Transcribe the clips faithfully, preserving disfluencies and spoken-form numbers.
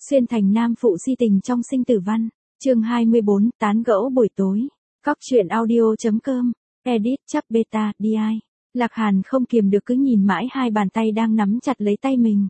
Xuyên thành nam phụ si tình trong sinh tử văn. Chương hai mươi bốn, tán gẫu buổi tối. Cóc truyện audio.com. Edit chap beta đi. Lạc Hàn không kiềm được cứ nhìn mãi hai bàn tay đang nắm chặt lấy tay mình.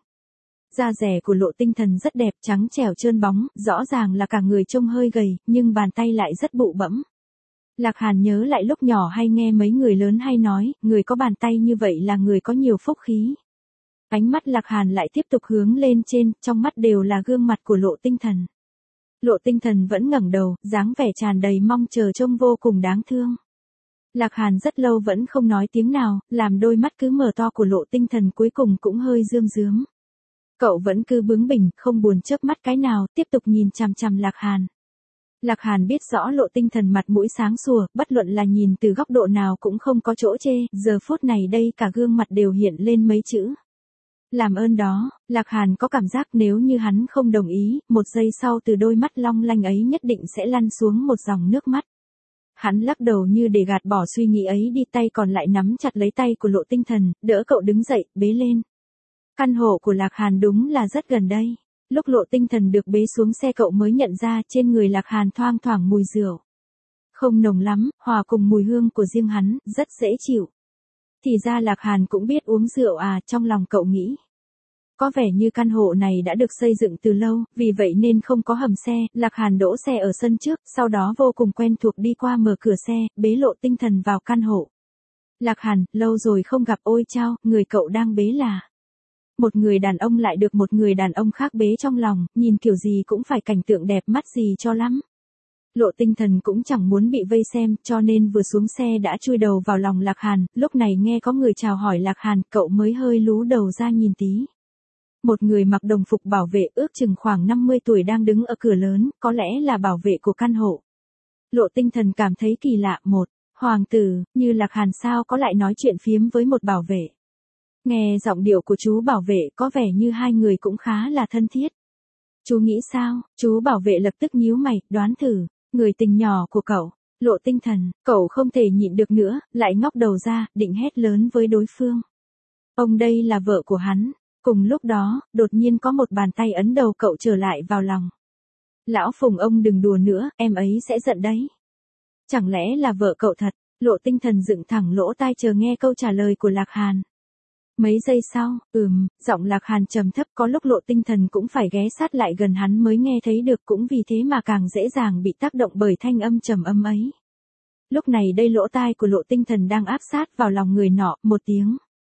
Da rẻ của Lộ Tinh Thần rất đẹp, trắng trẻo trơn bóng, rõ ràng là cả người trông hơi gầy, nhưng bàn tay lại rất bụ bẫm. Lạc Hàn nhớ lại lúc nhỏ hay nghe mấy người lớn hay nói, người có bàn tay như vậy là người có nhiều phúc khí. Ánh mắt Lạc Hàn lại tiếp tục hướng lên trên, trong mắt đều là gương mặt của Lộ Tinh Thần. Lộ Tinh Thần vẫn ngẩng đầu, dáng vẻ tràn đầy mong chờ trông vô cùng đáng thương. Lạc Hàn rất lâu vẫn không nói tiếng nào, làm đôi mắt cứ mở to của Lộ Tinh Thần cuối cùng cũng hơi rơm rớm. Cậu vẫn cứ bướng bỉnh, không buồn chớp mắt cái nào, tiếp tục nhìn chằm chằm Lạc Hàn. Lạc Hàn biết rõ Lộ Tinh Thần mặt mũi sáng sủa, bất luận là nhìn từ góc độ nào cũng không có chỗ chê, giờ phút này đây cả gương mặt đều hiện lên mấy chữ. Làm ơn đó, Lạc Hàn có cảm giác nếu như hắn không đồng ý, một giây sau từ đôi mắt long lanh ấy nhất định sẽ lăn xuống một dòng nước mắt. Hắn lắc đầu như để gạt bỏ suy nghĩ ấy đi, tay còn lại nắm chặt lấy tay của Lộ Tinh Thần, đỡ cậu đứng dậy, bế lên. Căn hộ của Lạc Hàn đúng là rất gần đây. Lúc Lộ Tinh Thần được bế xuống xe cậu mới nhận ra trên người Lạc Hàn thoang thoảng mùi rượu. Không nồng lắm, hòa cùng mùi hương của riêng hắn, rất dễ chịu. Thì ra Lạc Hàn cũng biết uống rượu à, trong lòng cậu nghĩ. Có vẻ như căn hộ này đã được xây dựng từ lâu, vì vậy nên không có hầm xe, Lạc Hàn đỗ xe ở sân trước, sau đó vô cùng quen thuộc đi qua mở cửa xe, bế Lộ Tinh Thần vào căn hộ. Lạc Hàn, lâu rồi không gặp, ôi chao, người cậu đang bế là... Một người đàn ông lại được một người đàn ông khác bế trong lòng, nhìn kiểu gì cũng phải cảnh tượng đẹp mắt gì cho lắm. Lộ Tinh Thần cũng chẳng muốn bị vây xem, cho nên vừa xuống xe đã chui đầu vào lòng Lạc Hàn, lúc này nghe có người chào hỏi Lạc Hàn, cậu mới hơi lú đầu ra nhìn tí. Một người mặc đồng phục bảo vệ ước chừng khoảng năm mươi tuổi đang đứng ở cửa lớn, có lẽ là bảo vệ của căn hộ. Lộ Tinh Thần cảm thấy kỳ lạ, một hoàng tử, như Lạc Hàn sao có lại nói chuyện phiếm với một bảo vệ. Nghe giọng điệu của chú bảo vệ có vẻ như hai người cũng khá là thân thiết. Chú nghĩ sao? Chú bảo vệ lập tức nhíu mày, đoán thử, người tình nhỏ của cậu. Lộ Tinh Thần, cậu không thể nhịn được nữa, lại ngóc đầu ra, định hét lớn với đối phương. Ông đây là vợ của hắn. Cùng lúc đó, đột nhiên có một bàn tay ấn đầu cậu trở lại vào lòng. Lão Phùng, ông đừng đùa nữa, em ấy sẽ giận đấy. Chẳng lẽ là vợ cậu thật? Lộ Tinh Thần dựng thẳng lỗ tai chờ nghe câu trả lời của Lạc Hàn. Mấy giây sau, ừm, giọng Lạc Hàn trầm thấp, có lúc Lộ Tinh Thần cũng phải ghé sát lại gần hắn mới nghe thấy được, cũng vì thế mà càng dễ dàng bị tác động bởi thanh âm trầm âm ấy. Lúc này đây lỗ tai của Lộ Tinh Thần đang áp sát vào lòng người nọ, một tiếng.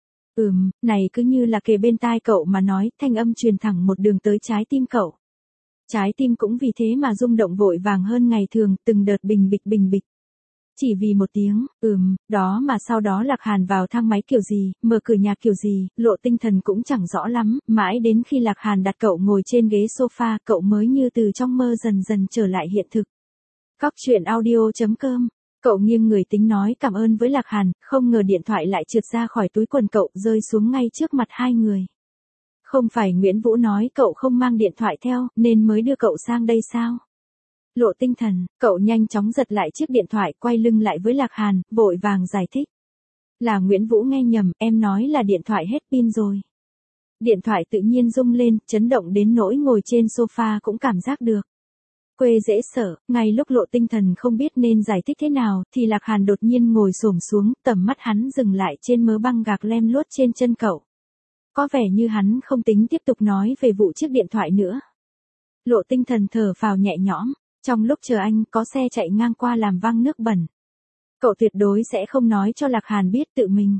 Ừm, này cứ như là kề bên tai cậu mà nói, thanh âm truyền thẳng một đường tới trái tim cậu. Trái tim cũng vì thế mà rung động vội vàng hơn ngày thường, từng đợt bình bịch bình bịch. Chỉ vì một tiếng, ừm, đó mà sau đó Lạc Hàn vào thang máy kiểu gì, mở cửa nhà kiểu gì, Lộ Tinh Thần cũng chẳng rõ lắm, mãi đến khi Lạc Hàn đặt cậu ngồi trên ghế sofa, cậu mới như từ trong mơ dần dần trở lại hiện thực. Cóc truyện audio.com. Cậu nghiêng người tính nói cảm ơn với Lạc Hàn, không ngờ điện thoại lại trượt ra khỏi túi quần cậu, rơi xuống ngay trước mặt hai người. Không phải Nguyễn Vũ nói cậu không mang điện thoại theo, nên mới đưa cậu sang đây sao? Lộ Tinh Thần, cậu nhanh chóng giật lại chiếc điện thoại, quay lưng lại với Lạc Hàn, vội vàng giải thích. Là Nguyễn Vũ nghe nhầm, em nói là điện thoại hết pin rồi. Điện thoại tự nhiên rung lên, chấn động đến nỗi ngồi trên sofa cũng cảm giác được. Quê dễ sợ, ngay lúc Lộ Tinh Thần không biết nên giải thích thế nào, thì Lạc Hàn đột nhiên ngồi xổm xuống, tầm mắt hắn dừng lại trên mớ băng gạc lem luốt trên chân cậu. Có vẻ như hắn không tính tiếp tục nói về vụ chiếc điện thoại nữa. Lộ Tinh Thần thở phào nhẹ nhõm, trong lúc chờ anh có xe chạy ngang qua làm văng nước bẩn. Cậu tuyệt đối sẽ không nói cho Lạc Hàn biết tự mình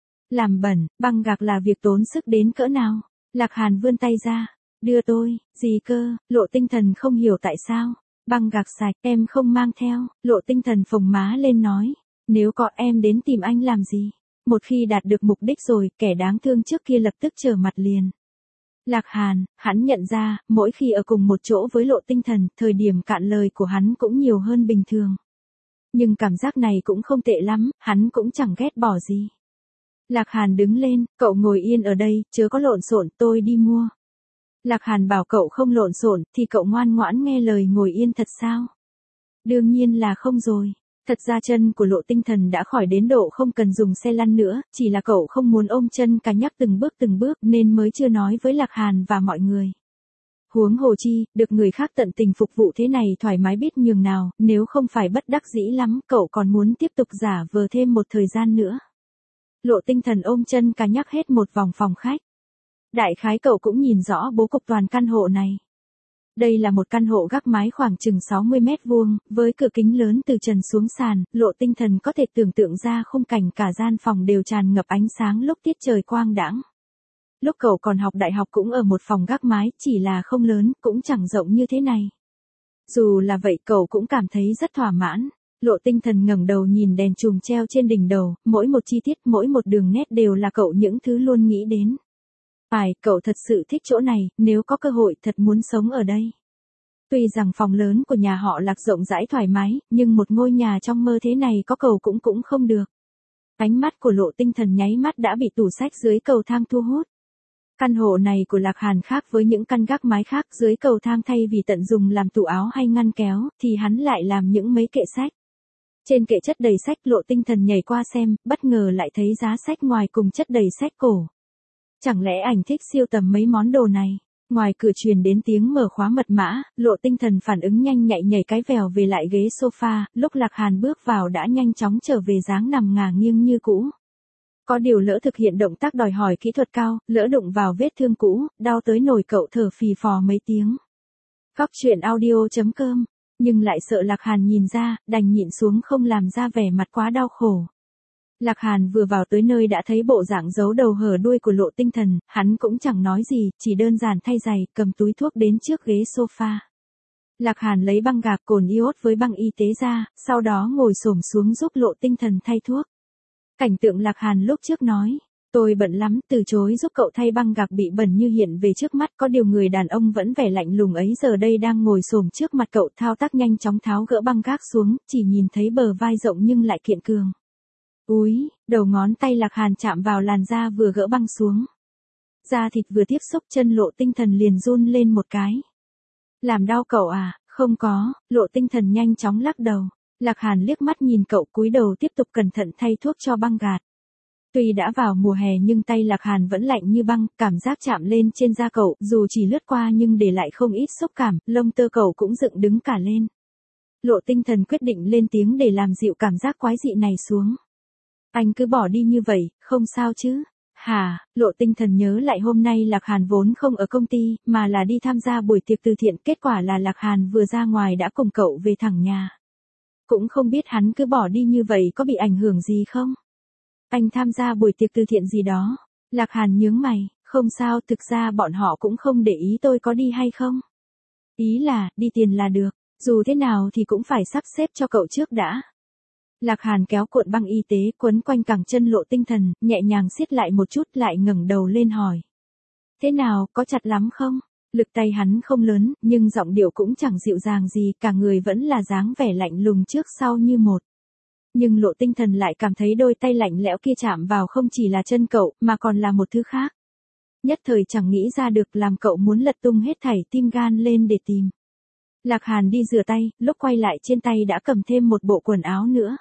làm bẩn, băng gạc là việc tốn sức đến cỡ nào. Lạc Hàn vươn tay ra. Đưa tôi, gì cơ? Lộ Tinh Thần không hiểu tại sao. Băng gạc sạch, em không mang theo. Lộ Tinh Thần phồng má lên nói. Nếu có em đến tìm anh làm gì? Một khi đạt được mục đích rồi, kẻ đáng thương trước kia lập tức trở mặt liền. Lạc Hàn, hắn nhận ra, mỗi khi ở cùng một chỗ với Lộ Tinh Thần, thời điểm cạn lời của hắn cũng nhiều hơn bình thường. Nhưng cảm giác này cũng không tệ lắm, hắn cũng chẳng ghét bỏ gì. Lạc Hàn đứng lên, cậu ngồi yên ở đây, chớ có lộn xộn, tôi đi mua. Lạc Hàn bảo cậu không lộn xộn, thì cậu ngoan ngoãn nghe lời ngồi yên thật sao? Đương nhiên là không rồi. Thật ra chân của Lộ Tinh Thần đã khỏi đến độ không cần dùng xe lăn nữa, chỉ là cậu không muốn ôm chân cả nhắc từng bước từng bước nên mới chưa nói với Lạc Hàn và mọi người. Huống hồ chi, được người khác tận tình phục vụ thế này thoải mái biết nhường nào, nếu không phải bất đắc dĩ lắm, cậu còn muốn tiếp tục giả vờ thêm một thời gian nữa. Lộ Tinh Thần ôm chân cá nhắc hết một vòng phòng khách. Đại khái cậu cũng nhìn rõ bố cục toàn căn hộ này. Đây là một căn hộ gác mái khoảng chừng sáu mươi mét vuông, với cửa kính lớn từ trần xuống sàn, Lộ Tinh Thần có thể tưởng tượng ra khung cảnh cả gian phòng đều tràn ngập ánh sáng lúc tiết trời quang đãng. Lúc cậu còn học đại học cũng ở một phòng gác mái, chỉ là không lớn, cũng chẳng rộng như thế này. Dù là vậy cậu cũng cảm thấy rất thỏa mãn. Lộ Tinh Thần ngẩng đầu nhìn đèn chùm treo trên đỉnh đầu, mỗi một chi tiết, mỗi một đường nét đều là cậu những thứ luôn nghĩ đến. Phải, cậu thật sự thích chỗ này, nếu có cơ hội thật muốn sống ở đây. Tuy rằng phòng lớn của nhà họ Lạc rộng rãi thoải mái, nhưng một ngôi nhà trong mơ thế này có cầu cũng cũng không được. Ánh mắt của Lộ Tinh Thần nháy mắt đã bị tủ sách dưới cầu thang thu hút. Căn hộ này của Lạc Hàn khác với những căn gác mái khác, dưới cầu thang thay vì tận dùng làm tủ áo hay ngăn kéo, thì hắn lại làm những mấy kệ sách. Trên kệ chất đầy sách, Lộ Tinh Thần nhảy qua xem, bất ngờ lại thấy giá sách ngoài cùng chất đầy sách cổ. Chẳng lẽ ảnh thích siêu tầm mấy món đồ này? Ngoài cửa truyền đến tiếng mở khóa mật mã, Lộ Tinh Thần phản ứng nhanh nhạy nhảy cái vèo về lại ghế sofa, lúc Lạc Hàn bước vào đã nhanh chóng trở về dáng nằm ngả nghiêng như cũ. Có điều lỡ thực hiện động tác đòi hỏi kỹ thuật cao, lỡ đụng vào vết thương cũ, đau tới nổi cậu thở phì phò mấy tiếng. Góc truyện audio chấm com, nhưng lại sợ Lạc Hàn nhìn ra, đành nhịn xuống không làm ra vẻ mặt quá đau khổ. Lạc Hàn vừa vào tới nơi đã thấy bộ dạng giấu đầu hở đuôi của Lộ Tinh Thần, hắn cũng chẳng nói gì, chỉ đơn giản thay giày, cầm túi thuốc đến trước ghế sofa. Lạc Hàn lấy băng gạc cồn iốt với băng y tế ra, sau đó ngồi xổm xuống giúp Lộ Tinh Thần thay thuốc. Cảnh tượng Lạc Hàn lúc trước nói, tôi bận lắm, từ chối giúp cậu thay băng gạc bị bẩn như hiện về trước mắt, có điều người đàn ông vẫn vẻ lạnh lùng ấy giờ đây đang ngồi xổm trước mặt cậu, thao tác nhanh chóng tháo gỡ băng gác xuống, chỉ nhìn thấy bờ vai rộng nhưng lại kiện cường. Úi, đầu ngón tay Lạc Hàn chạm vào làn da vừa gỡ băng xuống. Da thịt vừa tiếp xúc chân Lộ Tinh Thần liền run lên một cái. Làm đau cậu à? Không có, Lộ Tinh Thần nhanh chóng lắc đầu. Lạc Hàn liếc mắt nhìn cậu cúi đầu tiếp tục cẩn thận thay thuốc cho băng gạt. Tuy đã vào mùa hè nhưng tay Lạc Hàn vẫn lạnh như băng, cảm giác chạm lên trên da cậu, dù chỉ lướt qua nhưng để lại không ít xúc cảm, lông tơ cậu cũng dựng đứng cả lên. Lộ Tinh Thần quyết định lên tiếng để làm dịu cảm giác quái dị này xuống. Anh cứ bỏ đi như vậy, không sao chứ? Hả? Lộ Tinh Thần nhớ lại hôm nay Lạc Hàn vốn không ở công ty, mà là đi tham gia buổi tiệc từ thiện, kết quả là Lạc Hàn vừa ra ngoài đã cùng cậu về thẳng nhà. Cũng không biết hắn cứ bỏ đi như vậy có bị ảnh hưởng gì không? Anh tham gia buổi tiệc từ thiện gì đó? Lạc Hàn nhướng mày, không sao, thực ra bọn họ cũng không để ý tôi có đi hay không. Ý là, đi tiền là được, dù thế nào thì cũng phải sắp xếp cho cậu trước đã. Lạc Hàn kéo cuộn băng y tế quấn quanh cẳng chân Lộ Tinh Thần, nhẹ nhàng siết lại một chút lại ngẩng đầu lên hỏi. Thế nào, có chặt lắm không? Lực tay hắn không lớn, nhưng giọng điệu cũng chẳng dịu dàng gì, cả người vẫn là dáng vẻ lạnh lùng trước sau như một. Nhưng Lộ Tinh Thần lại cảm thấy đôi tay lạnh lẽo kia chạm vào không chỉ là chân cậu, mà còn là một thứ khác. Nhất thời chẳng nghĩ ra được, làm cậu muốn lật tung hết thảy tim gan lên để tìm. Lạc Hàn đi rửa tay, lúc quay lại trên tay đã cầm thêm một bộ quần áo nữa.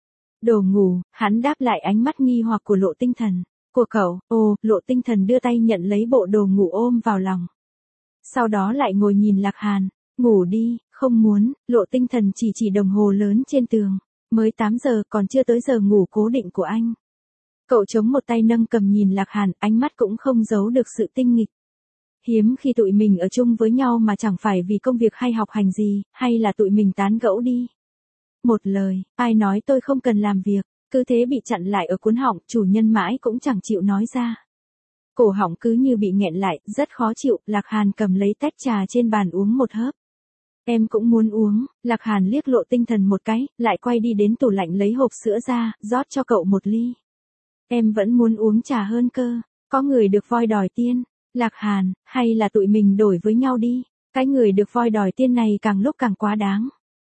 Đồ ngủ, hắn đáp lại ánh mắt nghi hoặc của Lộ Tinh Thần. Của cậu, ồ, Lộ Tinh Thần đưa tay nhận lấy bộ đồ ngủ ôm vào lòng. Sau đó lại ngồi nhìn Lạc Hàn, ngủ đi, không muốn, Lộ Tinh Thần chỉ chỉ đồng hồ lớn trên tường. Mới tám giờ, còn chưa tới giờ ngủ cố định của anh. Cậu chống một tay nâng cầm nhìn Lạc Hàn, ánh mắt cũng không giấu được sự tinh nghịch. Hiếm khi tụi mình ở chung với nhau mà chẳng phải vì công việc hay học hành gì, hay là tụi mình tán gẫu đi. Một lời, ai nói tôi không cần làm việc, cứ thế bị chặn lại ở cuốn họng, chủ nhân mãi cũng chẳng chịu nói ra. Cổ họng cứ như bị nghẹn lại, rất khó chịu, Lạc Hàn cầm lấy tách trà trên bàn uống một hớp. Em cũng muốn uống, Lạc Hàn liếc Lộ Tinh Thần một cái, lại quay đi đến tủ lạnh lấy hộp sữa ra, rót cho cậu một ly. Em vẫn muốn uống trà hơn cơ, có người được voi đòi tiên. Lạc Hàn, hay là tụi mình đổi với nhau đi, cái người được voi đòi tiên này càng lúc càng quá đáng.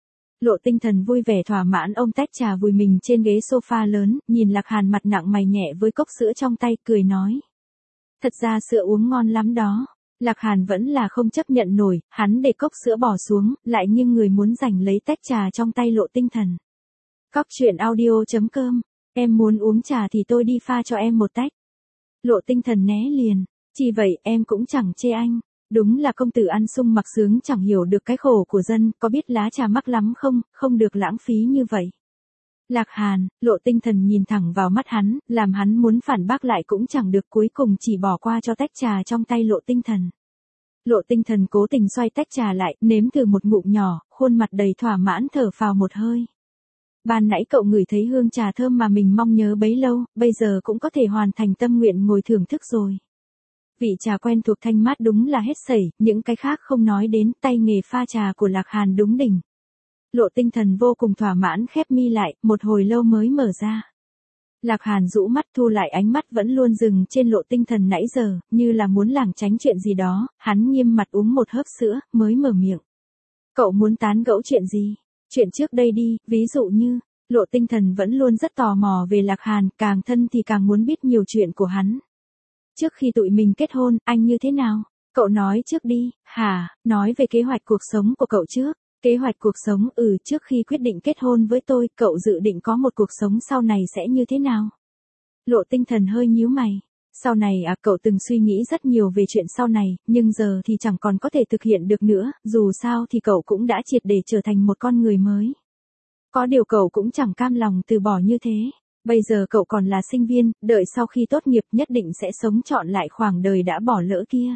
Lộ Tinh Thần vui vẻ thỏa mãn ôm tách trà vùi mình trên ghế sofa lớn, nhìn Lạc Hàn mặt nặng mày nhẹ với cốc sữa trong tay, cười nói. Thật ra sữa uống ngon lắm đó. Lạc Hàn vẫn là không chấp nhận nổi, hắn để cốc sữa bỏ xuống, lại nghiêng người muốn giành lấy tách trà trong tay Lộ Tinh Thần. Góc truyện audio chấm com, em muốn uống trà thì tôi đi pha cho em một tách. Lộ Tinh Thần né liền, chỉ vậy em cũng chẳng chê anh. Đúng là công tử ăn sung mặc sướng chẳng hiểu được cái khổ của dân, có biết lá trà mắc lắm không, không được lãng phí như vậy. Lạc Hàn, Lộ Tinh Thần nhìn thẳng vào mắt hắn, làm hắn muốn phản bác lại cũng chẳng được, cuối cùng chỉ bỏ qua cho tách trà trong tay Lộ Tinh Thần. Lộ Tinh Thần cố tình xoay tách trà lại, nếm thử một ngụm nhỏ, khuôn mặt đầy thỏa mãn thở phào một hơi. Ban nãy cậu ngửi thấy hương trà thơm mà mình mong nhớ bấy lâu, bây giờ cũng có thể hoàn thành tâm nguyện ngồi thưởng thức rồi. Vị trà quen thuộc thanh mát đúng là hết sẩy, những cái khác không nói đến, tay nghề pha trà của Lạc Hàn đúng đỉnh. Lộ Tinh Thần vô cùng thỏa mãn khép mi lại, một hồi lâu mới mở ra. Lạc Hàn rũ mắt thu lại ánh mắt vẫn luôn dừng trên Lộ Tinh Thần nãy giờ, như là muốn lảng tránh chuyện gì đó, hắn nghiêm mặt uống một hớp sữa, mới mở miệng. Cậu muốn tán gẫu chuyện gì? Chuyện trước đây đi, ví dụ như, Lộ Tinh Thần vẫn luôn rất tò mò về Lạc Hàn, càng thân thì càng muốn biết nhiều chuyện của hắn. Trước khi tụi mình kết hôn, anh như thế nào? Cậu nói trước đi, hả, nói về kế hoạch cuộc sống của cậu trước. Kế hoạch cuộc sống, ừ, trước khi quyết định kết hôn với tôi, cậu dự định có một cuộc sống sau này sẽ như thế nào? Lộ Tinh Thần hơi nhíu mày. Sau này à, cậu từng suy nghĩ rất nhiều về chuyện sau này, nhưng giờ thì chẳng còn có thể thực hiện được nữa, dù sao thì cậu cũng đã triệt để trở thành một con người mới. Có điều cậu cũng chẳng cam lòng từ bỏ như thế. Bây giờ cậu còn là sinh viên, đợi sau khi tốt nghiệp nhất định sẽ sống trọn lại khoảng đời đã bỏ lỡ kia.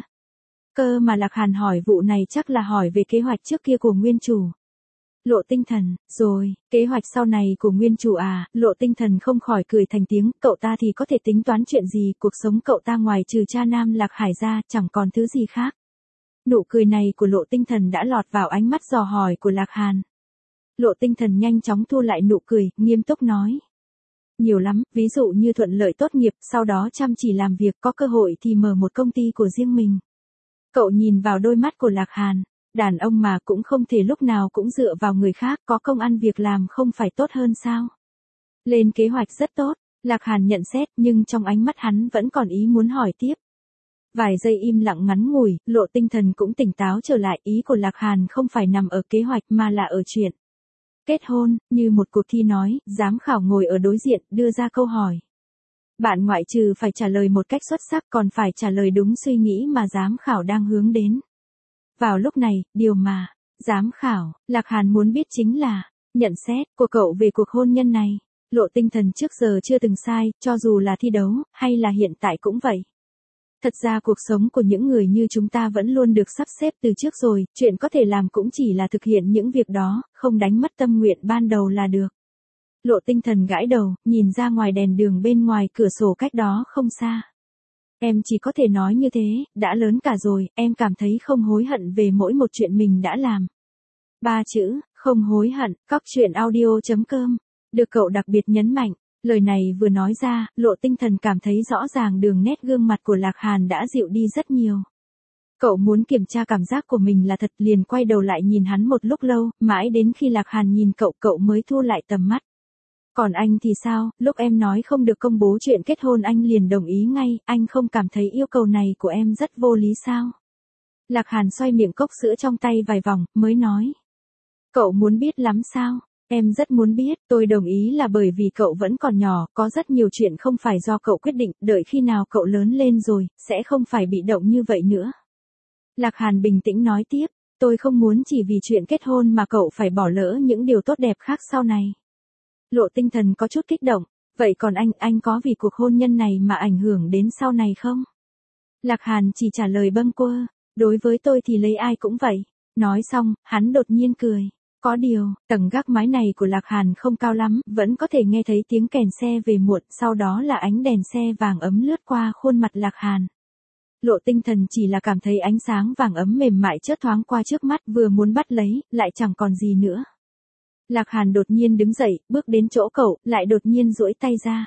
Cơ mà Lạc Hàn hỏi vụ này chắc là hỏi về kế hoạch trước kia của nguyên chủ. Lộ Tinh Thần, rồi, kế hoạch sau này của nguyên chủ à, Lộ Tinh Thần không khỏi cười thành tiếng, cậu ta thì có thể tính toán chuyện gì, cuộc sống cậu ta ngoài trừ cha nam Lạc Hải ra, chẳng còn thứ gì khác. Nụ cười này của Lộ Tinh Thần đã lọt vào ánh mắt dò hỏi của Lạc Hàn. Lộ Tinh Thần nhanh chóng thu lại nụ cười, nghiêm túc nói. Nhiều lắm, ví dụ như thuận lợi tốt nghiệp, sau đó chăm chỉ làm việc, có cơ hội thì mở một công ty của riêng mình. Cậu nhìn vào đôi mắt của Lạc Hàn, đàn ông mà cũng không thể lúc nào cũng dựa vào người khác, có công ăn việc làm không phải tốt hơn sao? Lên kế hoạch rất tốt, Lạc Hàn nhận xét, nhưng trong ánh mắt hắn vẫn còn ý muốn hỏi tiếp. Vài giây im lặng ngắn ngủi, Lộ Tinh Thần cũng tỉnh táo trở lại, ý của Lạc Hàn không phải nằm ở kế hoạch mà là ở chuyện kết hôn, như một cuộc thi nói, giám khảo ngồi ở đối diện, đưa ra câu hỏi. Bạn ngoại trừ phải trả lời một cách xuất sắc còn phải trả lời đúng suy nghĩ mà giám khảo đang hướng đến. Vào lúc này, điều mà giám khảo Lạc Hàn muốn biết chính là nhận xét của cậu về cuộc hôn nhân này. Lộ Tinh Thần trước giờ chưa từng sai, cho dù là thi đấu, hay là hiện tại cũng vậy. Thật ra cuộc sống của những người như chúng ta vẫn luôn được sắp xếp từ trước rồi, chuyện có thể làm cũng chỉ là thực hiện những việc đó, không đánh mất tâm nguyện ban đầu là được. Lộ Tinh Thần gãi đầu, nhìn ra ngoài đèn đường bên ngoài cửa sổ cách đó không xa. Em chỉ có thể nói như thế, đã lớn cả rồi, em cảm thấy không hối hận về mỗi một chuyện mình đã làm. Ba chữ, không hối hận, cóc truyện audio chấm com. Được cậu đặc biệt nhấn mạnh, lời này vừa nói ra, Lộ Tinh Thần cảm thấy rõ ràng đường nét gương mặt của Lạc Hàn đã dịu đi rất nhiều. Cậu muốn kiểm tra cảm giác của mình là thật, liền quay đầu lại nhìn hắn một lúc lâu, mãi đến khi Lạc Hàn nhìn cậu, cậu mới thu lại tầm mắt. Còn anh thì sao, lúc em nói không được công bố chuyện kết hôn anh liền đồng ý ngay, anh không cảm thấy yêu cầu này của em rất vô lý sao? Lạc Hàn xoay miệng cốc sữa trong tay vài vòng, mới nói. Cậu muốn biết lắm sao? Em rất muốn biết, tôi đồng ý là bởi vì cậu vẫn còn nhỏ, có rất nhiều chuyện không phải do cậu quyết định, đợi khi nào cậu lớn lên rồi, sẽ không phải bị động như vậy nữa. Lạc Hàn bình tĩnh nói tiếp, tôi không muốn chỉ vì chuyện kết hôn mà cậu phải bỏ lỡ những điều tốt đẹp khác sau này. Lộ Tinh Thần có chút kích động, vậy còn anh, anh có vì cuộc hôn nhân này mà ảnh hưởng đến sau này không? Lạc Hàn chỉ trả lời bâng quơ, đối với tôi thì lấy ai cũng vậy. Nói xong, hắn đột nhiên cười. Có điều, tầng gác mái này của Lạc Hàn không cao lắm, vẫn có thể nghe thấy tiếng kèn xe về muộn, sau đó là ánh đèn xe vàng ấm lướt qua khuôn mặt Lạc Hàn. Lộ Tinh Thần chỉ là cảm thấy ánh sáng vàng ấm mềm mại chớp thoáng qua trước mắt, vừa muốn bắt lấy, lại chẳng còn gì nữa. Lạc Hàn đột nhiên đứng dậy, bước đến chỗ cậu, lại đột nhiên duỗi tay ra.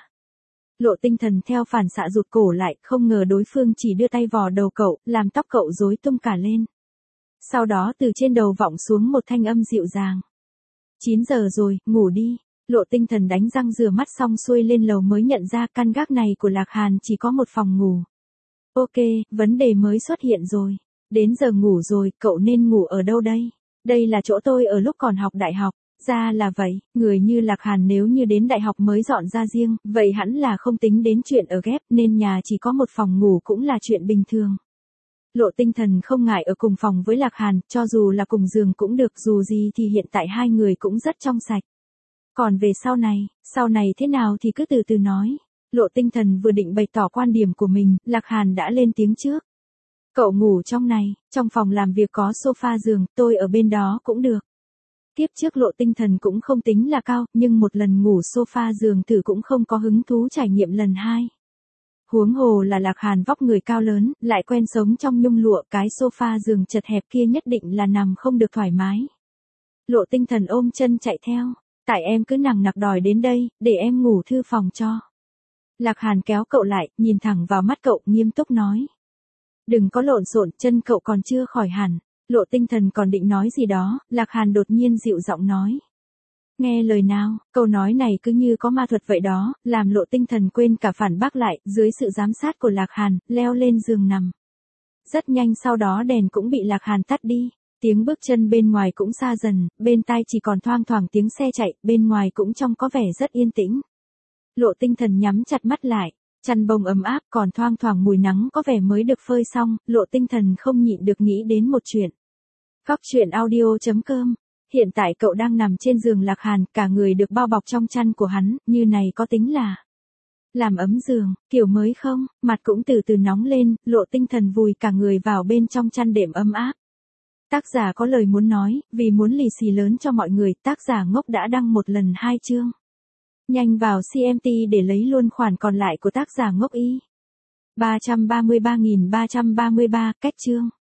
Lộ Tinh Thần theo phản xạ rụt cổ lại, không ngờ đối phương chỉ đưa tay vò đầu cậu, làm tóc cậu rối tung cả lên. Sau đó từ trên đầu vọng xuống một thanh âm dịu dàng. chín giờ rồi, ngủ đi. Lộ Tinh Thần đánh răng rửa mắt xong xuôi lên lầu mới nhận ra căn gác này của Lạc Hàn chỉ có một phòng ngủ. Ok, vấn đề mới xuất hiện rồi. Đến giờ ngủ rồi, cậu nên ngủ ở đâu đây? Đây là chỗ tôi ở lúc còn học đại học. Ra là vậy, người như Lạc Hàn nếu như đến đại học mới dọn ra riêng, vậy hẳn là không tính đến chuyện ở ghép nên nhà chỉ có một phòng ngủ cũng là chuyện bình thường. Lộ Tinh Thần không ngại ở cùng phòng với Lạc Hàn, cho dù là cùng giường cũng được, dù gì thì hiện tại hai người cũng rất trong sạch. Còn về sau này, sau này thế nào thì cứ từ từ nói. Lộ Tinh Thần vừa định bày tỏ quan điểm của mình, Lạc Hàn đã lên tiếng trước. Cậu ngủ trong này, trong phòng làm việc có sofa giường, tôi ở bên đó cũng được. Tiếp trước Lộ Tinh Thần cũng không tính là cao, nhưng một lần ngủ sofa giường thử cũng không có hứng thú trải nghiệm lần hai. Huống hồ là Lạc Hàn vóc người cao lớn, lại quen sống trong nhung lụa, cái sofa giường chật hẹp kia nhất định là nằm không được thoải mái. Lộ Tinh Thần ôm chân chạy theo, tại em cứ nằng nặc đòi đến đây, để em ngủ thư phòng cho. Lạc Hàn kéo cậu lại, nhìn thẳng vào mắt cậu, nghiêm túc nói. Đừng có lộn xộn, chân cậu còn chưa khỏi hẳn. Lộ Tinh Thần còn định nói gì đó, Lạc Hàn đột nhiên dịu giọng nói. Nghe lời nào, câu nói này cứ như có ma thuật vậy đó, làm Lộ Tinh Thần quên cả phản bác lại, dưới sự giám sát của Lạc Hàn, leo lên giường nằm. Rất nhanh sau đó đèn cũng bị Lạc Hàn tắt đi, tiếng bước chân bên ngoài cũng xa dần, bên tai chỉ còn thoang thoảng tiếng xe chạy, bên ngoài cũng trông có vẻ rất yên tĩnh. Lộ Tinh Thần nhắm chặt mắt lại, chăn bông ấm áp còn thoang thoảng mùi nắng có vẻ mới được phơi xong, Lộ Tinh Thần không nhịn được nghĩ đến một chuyện. Góc truyện audio chấm com. Hiện tại cậu đang nằm trên giường Lạc Hàn, cả người được bao bọc trong chăn của hắn, như này có tính là làm ấm giường, kiểu mới không? Mặt cũng từ từ nóng lên, Lộ Tinh Thần vùi cả người vào bên trong chăn đệm ấm áp. Tác giả có lời muốn nói, vì muốn lì xì lớn cho mọi người, tác giả ngốc đã đăng một lần hai chương. Nhanh vào xê em tê để lấy luôn khoản còn lại của tác giả ngốc y. ba trăm ba mươi ba nghìn ba trăm ba mươi ba, cách chương.